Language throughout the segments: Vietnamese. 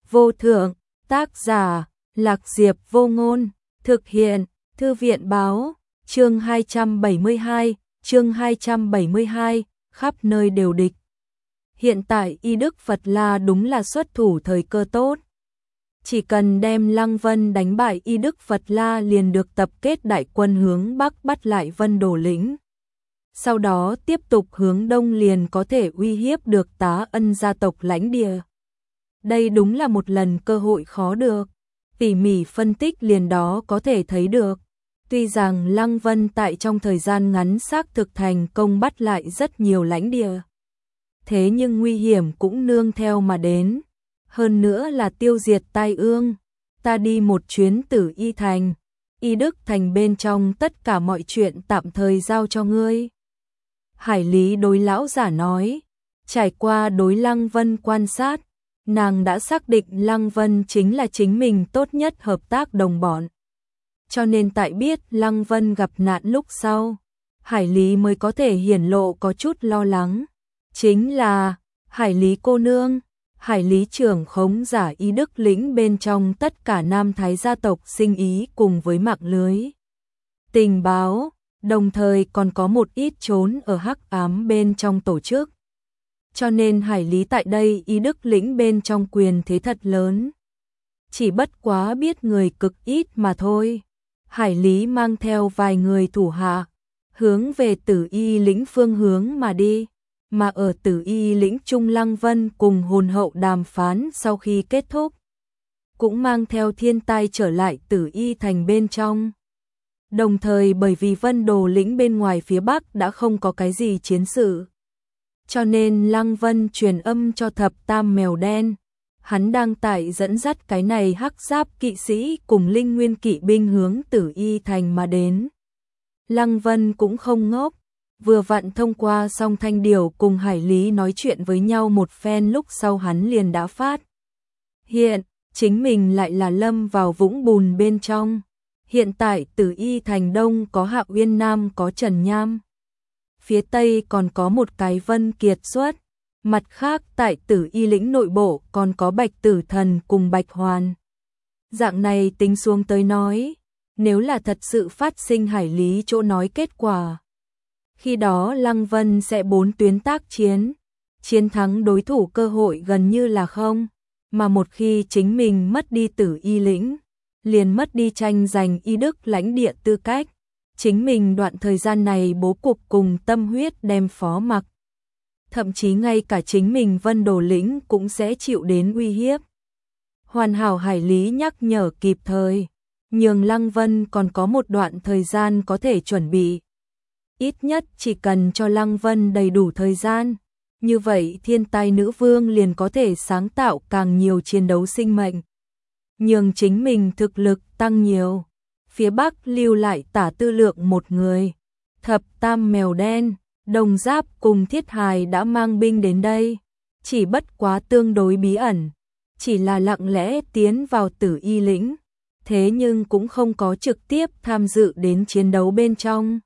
vô thượng, tác giả, Lạc Diệp Vô Ngôn, thực hiện, Thư viện báo, chương 272, khắp nơi đều địch. Hiện tại Y Đức Phật La đúng là xuất thủ thời cơ tốt. Chỉ cần đem Lăng Vân đánh bại Y Đức Phật La liền được tập kết đại quân hướng Bắc bắt lại Vân Đồ Lĩnh. Sau đó tiếp tục hướng Đông liền có thể uy hiếp được Tá Ân gia tộc lãnh địa. Đây đúng là một lần cơ hội khó được. Tỉ mỉ phân tích liền đó có thể thấy được. Tuy rằng Lăng Vân tại trong thời gian ngắn xác thực thành công bắt lại rất nhiều lãnh địa. Thế nhưng nguy hiểm cũng nương theo mà đến. Hơn nữa là tiêu diệt tai ương. Ta đi một chuyến Tử Y Thành. Y Đức Thành bên trong tất cả mọi chuyện tạm thời giao cho ngươi. Hải Lý đối lão giả nói. Trải qua đối Lăng Vân quan sát, nàng đã xác định Lăng Vân chính là chính mình tốt nhất hợp tác đồng bọn. Cho nên tại biết Lăng Vân gặp nạn lúc sau, Hải Lý mới có thể hiển lộ có chút lo lắng. Chính là, Hải Lý cô nương, Hải Lý trưởng khống giả Y Đức lĩnh bên trong tất cả Nam Thái gia tộc sinh ý cùng với mạng lưới tình báo, đồng thời còn có một ít trốn ở hắc ám bên trong tổ chức. Cho nên Hải Lý tại đây Y Đức lĩnh bên trong quyền thế thật lớn. Chỉ bất quá biết người cực ít mà thôi. Hải Lý mang theo vài người thủ hạ, hướng về Tử Y lĩnh phương hướng mà đi. Mà ở Tử Y lĩnh Trung Lăng Vân cùng hồn hậu đàm phán sau khi kết thúc, cũng mang theo thiên tai trở lại Tử Y thành bên trong. Đồng thời bởi vì Vân Đồ lĩnh bên ngoài phía Bắc đã không có cái gì chiến sự. Cho nên Lăng Vân truyền âm cho Thập Tam Mèo Đen. Hắn đang tại dẫn dắt cái này hắc giáp kỵ sĩ cùng linh nguyên kỵ binh hướng Tử Y thành mà đến. Lăng Vân cũng không ngốc. Vừa vặn thông qua song Thanh Điểu cùng Hải Lý nói chuyện với nhau một phen lúc sau hắn liền đã phát hiện, chính mình lại là lâm vào vũng bùn bên trong. Hiện tại Tử Y thành Đông có Hạ Uyên, Nam có Trần Nham. Phía Tây còn có một cái Vân Kiệt xuất. Mặt khác tại Tử Y lĩnh nội bộ còn có Bạch Tử Thần cùng Bạch Hoàn. Dạng này tính xuống tới nói, nếu là thật sự phát sinh Hải Lý chỗ nói kết quả, khi đó Lăng Vân sẽ 4 tuyến tác chiến, chiến thắng đối thủ cơ hội gần như là không, mà một khi chính mình mất đi Tử Y lĩnh, liền mất đi tranh giành Y Đức lãnh địa tư cách, chính mình đoạn thời gian này bố cục cùng tâm huyết đem phó mặc. Thậm chí ngay cả chính mình Vân Đồ lĩnh cũng sẽ chịu đến uy hiếp. Hoàn hảo Hải Lý nhắc nhở kịp thời, nhường Lăng Vân còn có một đoạn thời gian có thể chuẩn bị. Ít nhất chỉ cần cho Lăng Vân đầy đủ thời gian, như vậy Thiên Tai Nữ Vương liền có thể sáng tạo càng nhiều chiến đấu sinh mệnh, nhường chính mình thực lực tăng nhiều. Phía Bắc lưu lại Tả Tư Lượng một người, Thập Tam Mèo Đen, Đồng Giáp cùng Thiết Hài đã mang binh đến đây, chỉ bất quá tương đối bí ẩn, chỉ là lặng lẽ tiến vào Tử Y lĩnh, thế nhưng cũng không có trực tiếp tham dự đến chiến đấu bên trong.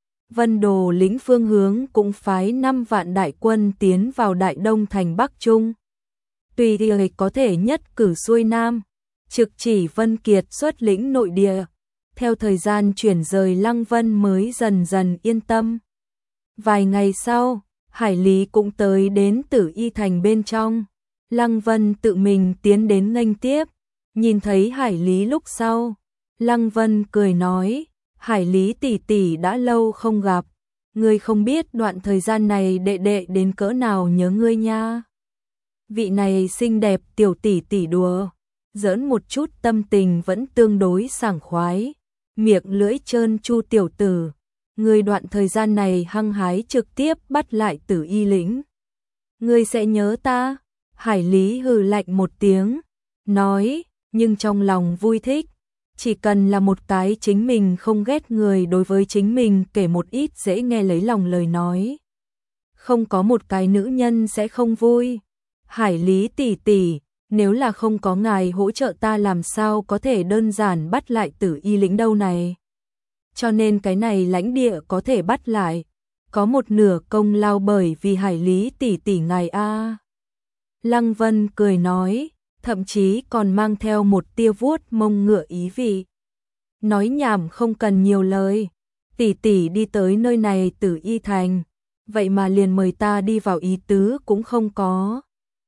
Vân Đồ lĩnh phương hướng cũng phái 5 vạn đại quân tiến vào Đại Đông thành Bắc Trung. Tùy thì có thể nhất cử xuôi Nam, trực chỉ Vân Kiệt xuất lĩnh nội địa. Theo thời gian chuyển rời Lăng Vân mới dần dần yên tâm. Vài ngày sau, Hải Lý cũng tới đến Tử Y thành bên trong. Lăng Vân tự mình tiến đến nghênh tiếp, nhìn thấy Hải Lý lúc sau, Lăng Vân cười nói, Hải Lý tỷ tỷ đã lâu không gặp, ngươi không biết đoạn thời gian này đệ đệ đến cỡ nào nhớ ngươi nha. Vị này xinh đẹp tiểu tỷ tỷ đùa, giỡn một chút tâm tình vẫn tương đối sảng khoái, miệng lưỡi trơn chu tiểu tử. Ngươi đoạn thời gian này hăng hái trực tiếp bắt lại Tử Y lĩnh. Ngươi sẽ nhớ ta? Hải Lý hừ lạnh một tiếng, nói, nhưng trong lòng vui thích. Chỉ cần là một cái chính mình không ghét người đối với chính mình kể một ít dễ nghe lấy lòng lời nói. Không có một cái nữ nhân sẽ không vui. Hải Lý tỷ tỷ, nếu là không có ngài hỗ trợ ta làm sao có thể đơn giản bắt lại Tử Y lĩnh đâu này. Cho nên cái này lãnh địa có thể bắt lại, có một nửa công lao bởi vì Hải Lý tỷ tỷ ngài a. Lăng Vân cười nói, thậm chí còn mang theo một tia vuốt mông ngựa ý vị. Nói nhảm không cần nhiều lời, tỷ tỷ đi tới nơi này Tử Y Thành, vậy mà liền mời ta đi vào ý tứ cũng không có.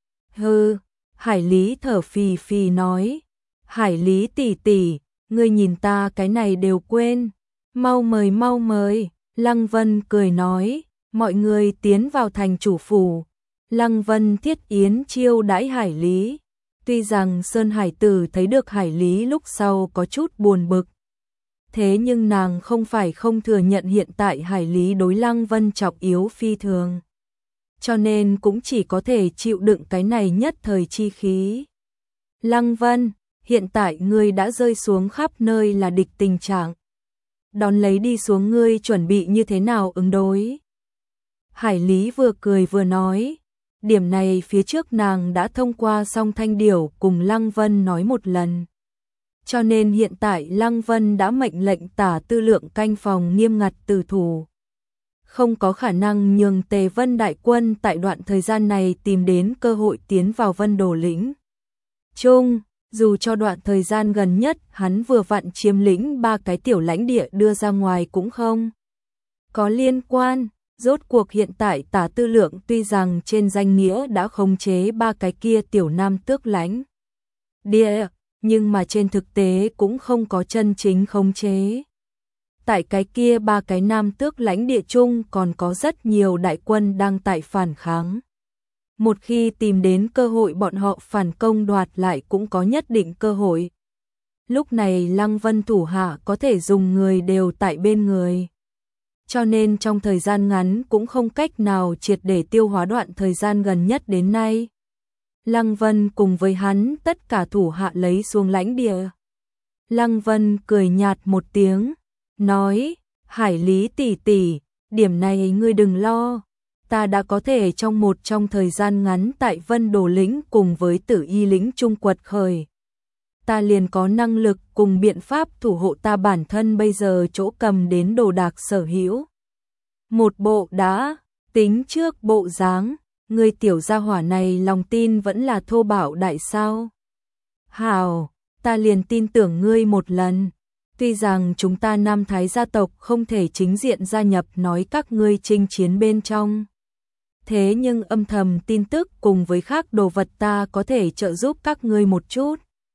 Hừ, Hải Lý thở phì phì nói, Hải Lý tỷ tỷ, ngươi nhìn ta cái này đều quên, mau mời, Lăng Vân cười nói, mọi người tiến vào thành chủ phủ. Lăng Vân thiết yến chiêu đãi Hải Lý. Tuy rằng Sơn Hải Tử thấy được Hải Lý lúc sau có chút buồn bực, thế nhưng nàng không phải không thừa nhận hiện tại Hải Lý đối Lăng Vân trọng yếu phi thường, cho nên cũng chỉ có thể chịu đựng cái này nhất thời chi khí. Lăng Vân, hiện tại ngươi đã rơi xuống khắp nơi là địch tình trạng, đón lấy đi xuống ngươi chuẩn bị như thế nào ứng đối? Hải Lý vừa cười vừa nói, điểm này phía trước nàng đã thông qua song Thanh Điểu cùng Lăng Vân nói một lần. Cho nên hiện tại Lăng Vân đã mệnh lệnh Tả Tư Lượng canh phòng nghiêm ngặt tử thủ. Không có khả năng nhường Tề Vân đại quân tại đoạn thời gian này tìm đến cơ hội tiến vào Vân Đồ lĩnh. Chung, dù cho đoạn thời gian gần nhất hắn vừa vặn chiếm lĩnh 3 cái tiểu lãnh địa đưa ra ngoài cũng không có liên quan. Rốt cuộc hiện tại Tả Tư Lượng tuy rằng trên danh nghĩa đã khống chế 3 cái kia tiểu nam tước lãnh địa, nhưng mà trên thực tế cũng không có chân chính khống chế. Tại cái kia 3 cái nam tước lãnh địa chung còn có rất nhiều đại quân đang tại phản kháng. Một khi tìm đến cơ hội bọn họ phản công đoạt lại cũng có nhất định cơ hội. Lúc này Lăng Vân thủ hạ có thể dùng người đều tại bên người, cho nên trong thời gian ngắn cũng không cách nào triệt để tiêu hóa đoạn thời gian gần nhất đến nay. Lăng Vân cùng với hắn tất cả thủ hạ lấy xuống lãnh địa. Lăng Vân cười nhạt một tiếng, nói, Hải Lý tỷ tỷ, điểm này ngươi đừng lo, ta đã có thể trong thời gian ngắn tại Vân Đồ lĩnh cùng với Tử Y lĩnh chung quật khởi. Ta liền có năng lực cùng biện pháp thủ hộ ta bản thân bây giờ chỗ cầm đến đồ đạc sở hữu. Một bộ đã tính trước bộ dáng, người tiểu gia hỏa này lòng tin vẫn là thô bạo đại sao. Hảo, ta liền tin tưởng ngươi một lần. Tuy rằng chúng ta Nam Thái gia tộc không thể chính diện gia nhập nói các ngươi chinh chiến bên trong, thế nhưng âm thầm tin tức cùng với khác đồ vật ta có thể trợ giúp các ngươi một chút.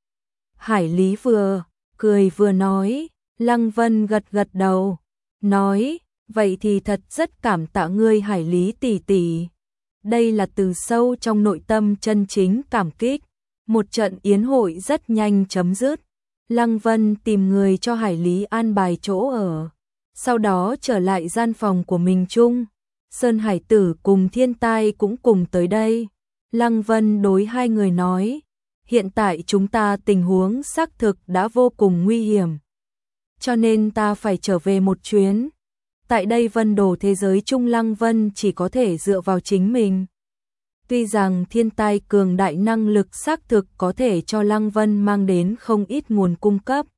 Hải Lý vừa cười vừa nói, Lăng Vân gật gật đầu, nói, vậy thì thật rất cảm tạ ngươi Hải Lý tỷ tỷ. Đây là từ sâu trong nội tâm chân chính cảm kích. Một trận yến hội rất nhanh chấm dứt. Lăng Vân tìm người cho Hải Lý an bài chỗ ở, sau đó trở lại gian phòng của mình chung. Sơn Hải Tử cùng Thiên Tai cũng cùng tới đây. Lăng Vân đối hai người nói, hiện tại chúng ta tình huống xác thực đã vô cùng nguy hiểm, cho nên ta phải trở về một chuyến. Tại đây Vân Đồ thế giới chung Lăng Vân chỉ có thể dựa vào chính mình. Tuy rằng Thiên Tai cường đại năng lực xác thực có thể cho Lăng Vân mang đến không ít nguồn cung cấp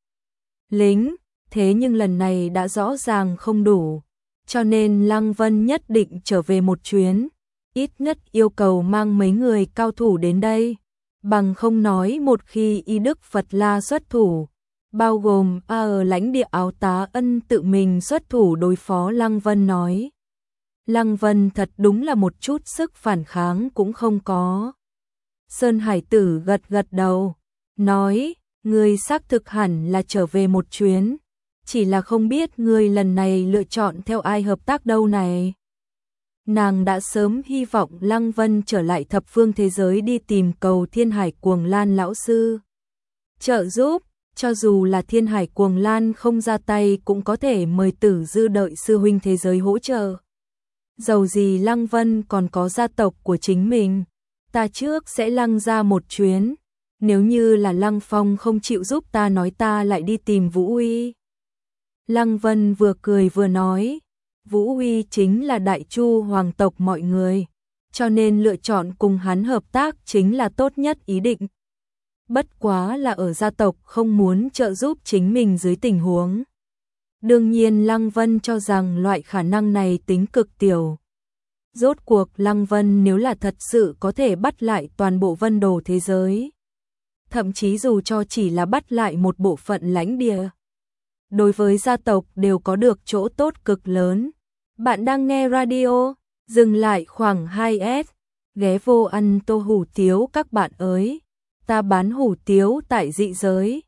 lính, thế nhưng lần này đã rõ ràng không đủ, cho nên Lăng Vân nhất định trở về một chuyến, ít nhất yêu cầu mang mấy người cao thủ đến đây, bằng không nói một khi Y Đức Phật La xuất thủ, bao gồm ở lãnh địa Áo Tá Ân tự mình xuất thủ đối phó Lăng Vân nói. Lăng Vân thật đúng là một chút sức phản kháng cũng không có. Sơn Hải Tử gật gật đầu, nói, ngươi xác thực hẳn là trở về một chuyến, chỉ là không biết ngươi lần này lựa chọn theo ai hợp tác đâu này. Nàng đã sớm hy vọng Lăng Vân trở lại thập phương thế giới đi tìm cầu Thiên Hải Cuồng Lan lão sư trợ giúp, cho dù là Thiên Hải Cuồng Lan không ra tay cũng có thể mời Tử Dư đợi sư huynh thế giới hỗ trợ. Dầu gì Lăng Vân còn có gia tộc của chính mình, ta trước sẽ lăng ra một chuyến, nếu như là Lăng Phong không chịu giúp ta nói ta lại đi tìm Vũ Uy. Lăng Vân vừa cười vừa nói, Vũ Uy chính là Đại Chu hoàng tộc mọi người, cho nên lựa chọn cùng hắn hợp tác chính là tốt nhất ý định. Bất quá là ở gia tộc không muốn trợ giúp chính mình dưới tình huống. Đương nhiên Lăng Vân cho rằng loại khả năng này tính cực tiểu. Rốt cuộc Lăng Vân nếu là thật sự có thể bắt lại toàn bộ Vân Đồ thế giới, thậm chí dù cho chỉ là bắt lại một bộ phận lãnh địa, đối với gia tộc đều có được chỗ tốt cực lớn. Bạn đang nghe radio, dừng lại khoảng 2S, ghé vô ăn tô hủ tiếu các bạn ơi. Ta bán hủ tiếu tại dị giới.